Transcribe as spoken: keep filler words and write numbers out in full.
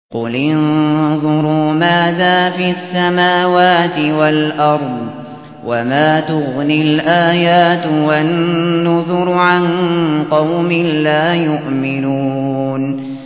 قُلِ انظُرُوا ماذا في السَّمَاوَاتِ وَالْأَرْضِ وَمَا تُغْنِي الْآيَاتُ وَالنُّذُرُ عَن قَوْمٍ لَّا يُؤْمِنُونَ